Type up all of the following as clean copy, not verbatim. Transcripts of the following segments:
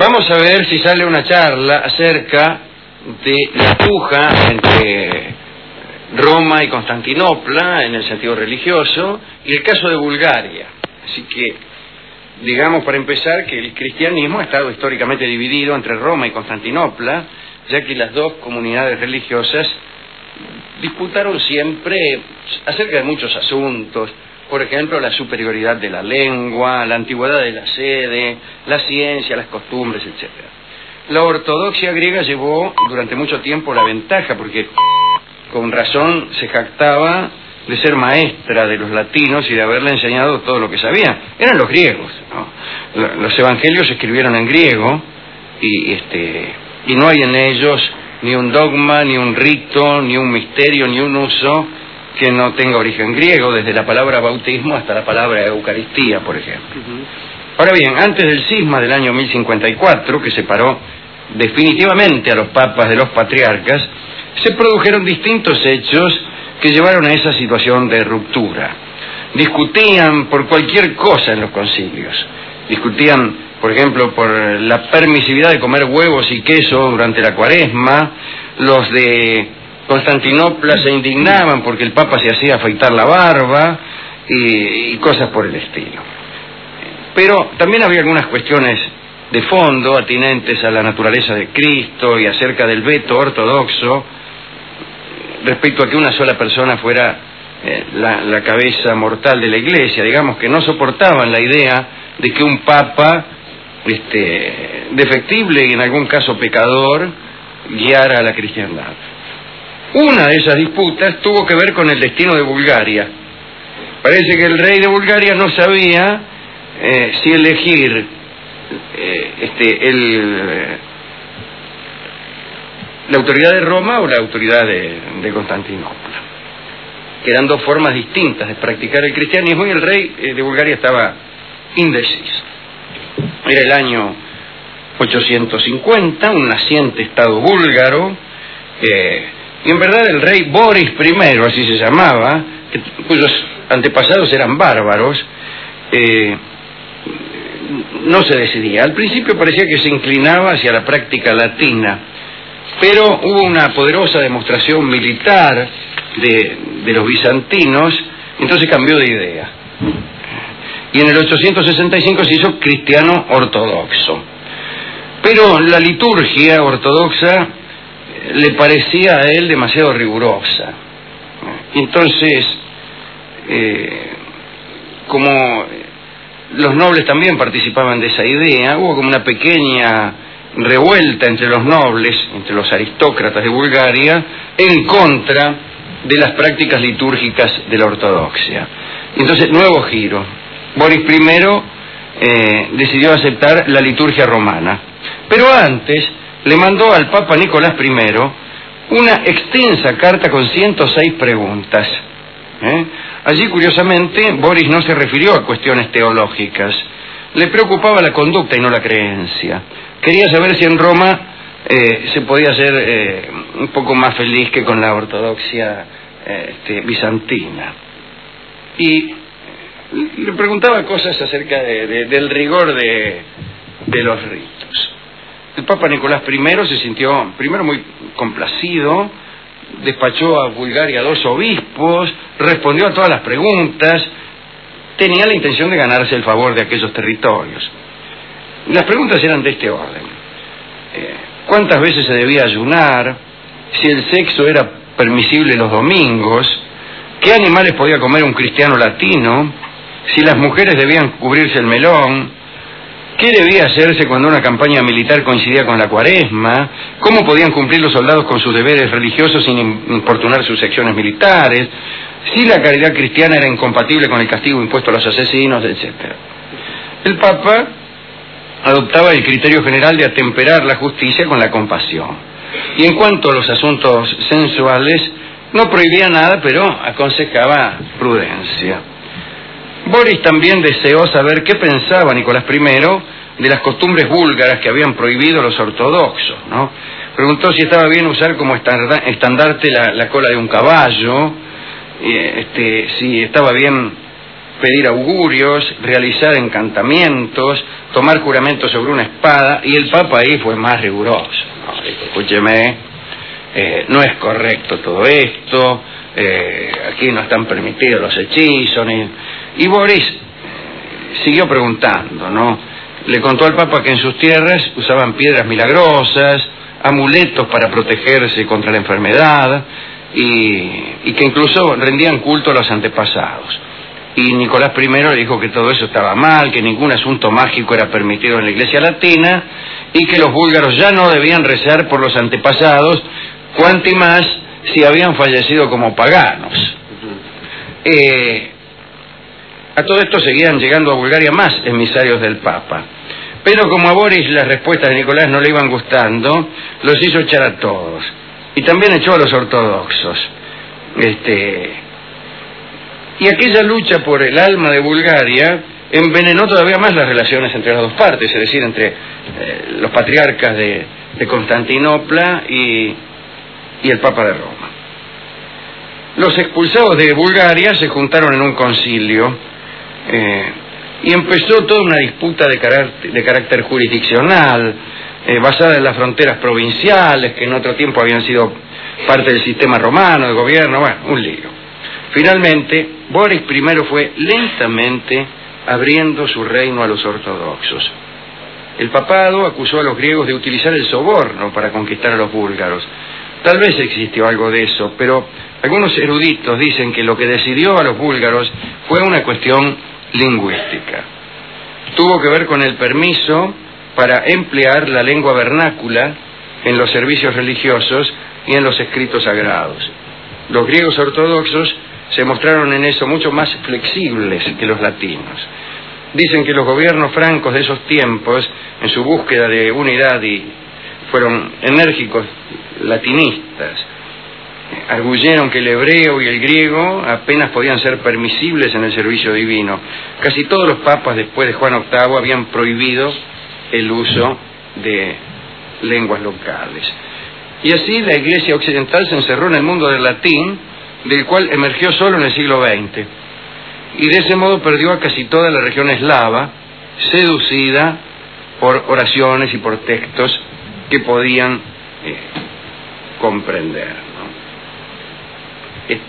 Vamos a ver si sale una charla acerca de la puja entre Roma y Constantinopla en el sentido religioso y el caso de Bulgaria. Así que, digamos para empezar que el cristianismo ha estado históricamente dividido entre Roma y Constantinopla, ya que las dos comunidades religiosas disputaron siempre acerca de muchos asuntos. Por ejemplo, la superioridad de la lengua, la antigüedad de la sede, la ciencia, las costumbres, etc. La ortodoxia griega llevó durante mucho tiempo la ventaja, porque con razón se jactaba de ser maestra de los latinos y de haberle enseñado todo lo que sabían. Eran los griegos, ¿no? Los evangelios se escribieron en griego y no hay en ellos ni un dogma, ni un rito, ni un misterio, ni un uso que no tenga origen griego, desde la palabra bautismo hasta la palabra Eucaristía, por ejemplo. Ahora bien, antes del cisma del año 1054, que separó definitivamente a los papas de los patriarcas, se produjeron distintos hechos que llevaron a esa situación de ruptura. Discutían por cualquier cosa en los concilios. Discutían, por ejemplo, por la permisividad de comer huevos y queso durante la Cuaresma. Los de Constantinopla se indignaban porque el Papa se hacía afeitar la barba y cosas por el estilo. Pero también había algunas cuestiones de fondo atinentes a la naturaleza de Cristo y acerca del veto ortodoxo respecto a que una sola persona fuera la cabeza mortal de la Iglesia. Digamos que no soportaban la idea de que un Papa defectible y en algún caso pecador guiara a la cristiandad. Una de esas disputas tuvo que ver con el destino de Bulgaria. Parece que el rey de Bulgaria no sabía si elegir la autoridad de Roma o la autoridad de Constantinopla, que eran dos formas distintas de practicar el cristianismo, y el rey de Bulgaria estaba indeciso. Era el año 850, un naciente estado búlgaro, y en verdad el rey Boris I, así se llamaba, cuyos antepasados eran bárbaros, no se decidía. Al principio parecía que se inclinaba hacia la práctica latina, pero hubo una poderosa demostración militar de los bizantinos, entonces cambió de idea. Y en el 865 se hizo cristiano ortodoxo. Pero la liturgia ortodoxa le parecía a él demasiado rigurosa. Entonces, como los nobles también participaban de esa idea, hubo como una pequeña revuelta entre los nobles, entre los aristócratas de Bulgaria, en contra de las prácticas litúrgicas de la ortodoxia. Entonces, nuevo giro. Boris I decidió aceptar la liturgia romana, pero antes le mandó al Papa Nicolás I una extensa carta con 106 preguntas. Allí, curiosamente, Boris no se refirió a cuestiones teológicas. Le preocupaba la conducta y no la creencia. Quería saber si en Roma se podía ser un poco más feliz que con la ortodoxia bizantina. Y le preguntaba cosas acerca del rigor de los ritos. El Papa Nicolás I se sintió primero muy complacido, despachó a Bulgaria 2 obispos, respondió a todas las preguntas, tenía la intención de ganarse el favor de aquellos territorios. Las preguntas eran de este orden: ¿cuántas veces se debía ayunar? ¿Si el sexo era permisible los domingos? ¿Qué animales podía comer un cristiano latino? ¿Si las mujeres debían cubrirse el melón? ¿Qué debía hacerse cuando una campaña militar coincidía con la Cuaresma? ¿Cómo podían cumplir los soldados con sus deberes religiosos sin importunar sus secciones militares? ¿Si la caridad cristiana era incompatible con el castigo impuesto a los asesinos, etcétera? El Papa adoptaba el criterio general de atemperar la justicia con la compasión. Y en cuanto a los asuntos sensuales, no prohibía nada, pero aconsejaba prudencia. Boris también deseó saber qué pensaba Nicolás I de las costumbres búlgaras que habían prohibido los ortodoxos, ¿no? Preguntó si estaba bien usar como estandarte la cola de un caballo, si estaba bien pedir augurios, realizar encantamientos, tomar juramento sobre una espada, y el Papa ahí fue más riguroso. No, dijo, escúcheme, no es correcto todo esto, aquí no están permitidos los hechizos, y Boris siguió preguntando, ¿no? Le contó al Papa que en sus tierras usaban piedras milagrosas, amuletos para protegerse contra la enfermedad, y que incluso rendían culto a los antepasados. Y Nicolás I le dijo que todo eso estaba mal, que ningún asunto mágico era permitido en la Iglesia latina, y que los búlgaros ya no debían rezar por los antepasados, cuanti más si habían fallecido como paganos. A todo esto seguían llegando a Bulgaria más emisarios del Papa. Pero como a Boris las respuestas de Nicolás no le iban gustando, los hizo echar a todos. Y también echó a los ortodoxos. Y aquella lucha por el alma de Bulgaria envenenó todavía más las relaciones entre las dos partes, es decir, entre los patriarcas de Constantinopla y el Papa de Roma. Los expulsados de Bulgaria se juntaron en un concilio y empezó toda una disputa de carácter jurisdiccional, basada en las fronteras provinciales, que en otro tiempo habían sido parte del sistema romano de gobierno, bueno, un lío. Finalmente, Boris I fue lentamente abriendo su reino a los ortodoxos. El papado acusó a los griegos de utilizar el soborno para conquistar a los búlgaros. Tal vez existió algo de eso, pero algunos eruditos dicen que lo que decidió a los búlgaros fue una cuestión lingüística. Tuvo que ver con el permiso para emplear la lengua vernácula en los servicios religiosos y en los escritos sagrados. Los griegos ortodoxos se mostraron en eso mucho más flexibles que los latinos. Dicen que los gobiernos francos de esos tiempos, en su búsqueda de unidad, y fueron enérgicos latinistas, arguyeron que el hebreo y el griego apenas podían ser permisibles en el servicio divino. Casi todos los papas después de Juan VIII habían prohibido el uso de lenguas locales. Y así la Iglesia occidental se encerró en el mundo del latín, del cual emergió solo en el siglo XX. Y de ese modo perdió a casi toda la región eslava, seducida por oraciones y por textos que podían comprender, ¿no?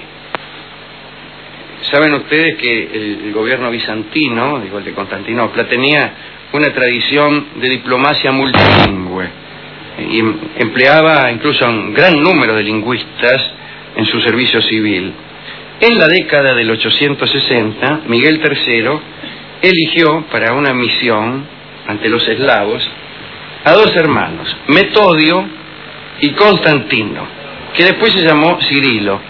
Saben ustedes que el gobierno bizantino, igual de Constantinopla, tenía una tradición de diplomacia multilingüe y empleaba incluso a un gran número de lingüistas en su servicio civil. En la década del 860, Miguel III eligió para una misión ante los eslavos a dos hermanos, Metodio y Constantino, que después se llamó Cirilo.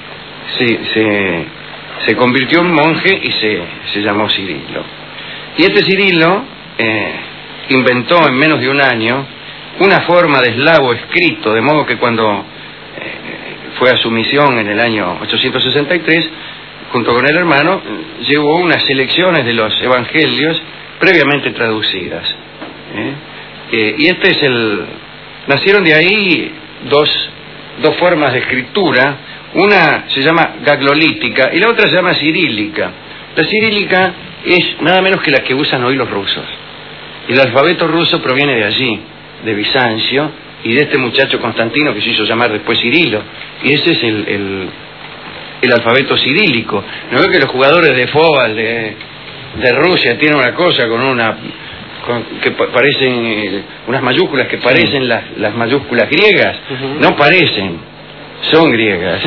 Se convirtió en monje y se llamó Cirilo. Y este Cirilo inventó en menos de un año una forma de eslavo escrito, de modo que cuando fue a su misión en el año 863, junto con el hermano, llevó unas selecciones de los evangelios previamente traducidas. Y nacieron de ahí dos formas de escritura. Una se llama gaglolítica y la otra se llama cirílica. La cirílica es nada menos que la que usan hoy los rusos. El alfabeto ruso proviene de allí, de Bizancio, y de este muchacho Constantino que se hizo llamar después Cirilo. Y ese es el alfabeto cirílico. ¿No ve que los jugadores de fútbol de Rusia tienen una cosa que parecen unas mayúsculas que parecen las mayúsculas griegas? No parecen, son griegas,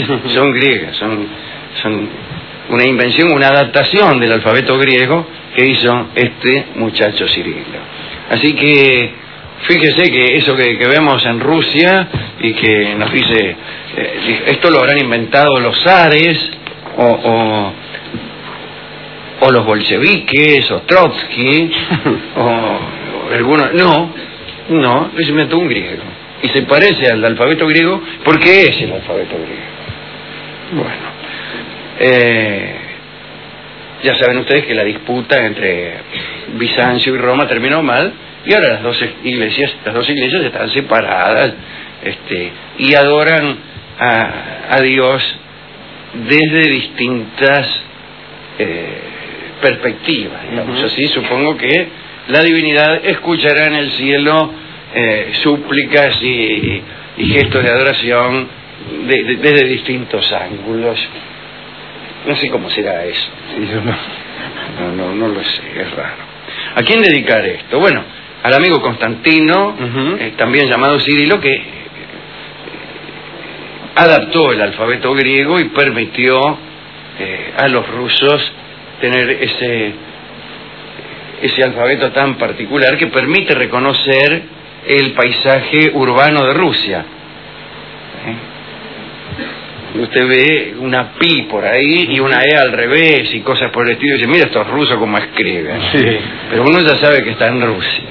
son una invención, una adaptación del alfabeto griego que hizo este muchacho Cirilo. Así que fíjese que eso que vemos en Rusia y que nos dice, esto lo habrán inventado los zares o los bolcheviques o Trotsky o algunos. No, lo inventó un griego. Y se parece al alfabeto griego porque es el alfabeto griego. Bueno, ya saben ustedes que la disputa entre Bizancio y Roma terminó mal, y ahora las dos iglesias están separadas, y adoran a Dios desde distintas perspectiva, digamos así. Supongo que la divinidad escuchará en el cielo súplicas y gestos de adoración desde distintos ángulos. No sé cómo será eso. Sí, no lo sé, es raro. ¿A quién dedicar esto? Bueno, al amigo Constantino, también llamado Cirilo, que adaptó el alfabeto griego y permitió a los rusos tener ese alfabeto tan particular que permite reconocer el paisaje urbano de Rusia. Usted ve una pi por ahí y una e al revés y cosas por el estilo y dice, mira estos rusos cómo escriben. Sí. Pero uno ya sabe que está en Rusia.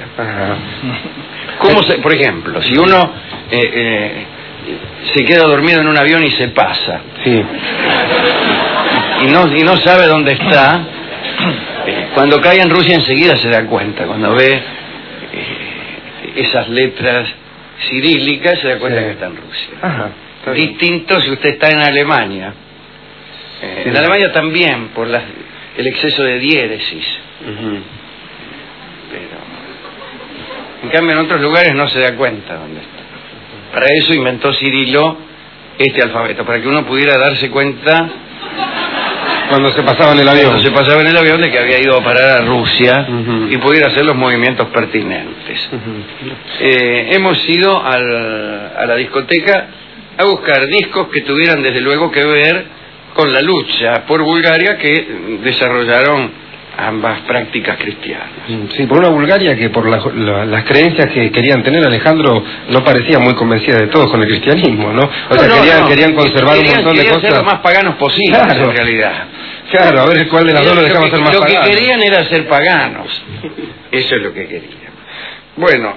Por ejemplo, si uno se queda dormido en un avión y se pasa, sí, y no sabe dónde está, cuando cae en Rusia enseguida se da cuenta. Cuando ve esas letras cirílicas se da cuenta, sí, que está en Rusia. Ajá. Distinto si usted está en Alemania. En Alemania también, por el exceso de diéresis. Pero en cambio en otros lugares no se da cuenta dónde está. Para eso inventó Cirilo este alfabeto, para que uno pudiera darse cuenta cuando se pasaba en el avión de que había ido a parar a Rusia y pudiera hacer los movimientos pertinentes. Hemos ido a la discoteca a buscar discos que tuvieran desde luego que ver con la lucha por Bulgaria que desarrollaron ambas prácticas cristianas. Sí, por una Bulgaria que por las creencias que querían tener, Alejandro, no parecía muy convencida de todo con el cristianismo, ¿no? O sea, querían conservar un montón de cosas. Querían ser lo más paganos posible, claro, en realidad. Claro, a ver cuál de las dos lo dejamos ser más paganos. Lo que querían era ser paganos. Eso es lo que querían. Bueno,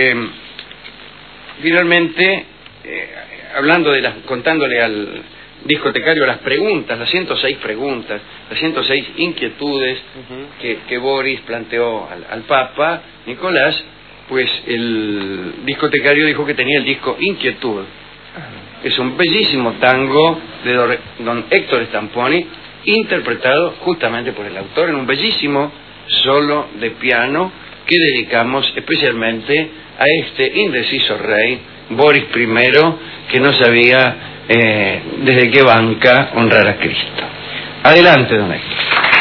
finalmente, contándole al discotecario las preguntas, las 106 preguntas, las 106 inquietudes que Boris planteó al Papa Nicolás, pues el discotecario dijo que tenía el disco Inquietud. Es un bellísimo tango de don Héctor Stamponi, interpretado justamente por el autor en un bellísimo solo de piano que dedicamos especialmente a este indeciso rey, Boris I, que no sabía desde qué banca honrar a Cristo. Adelante, don Héctor.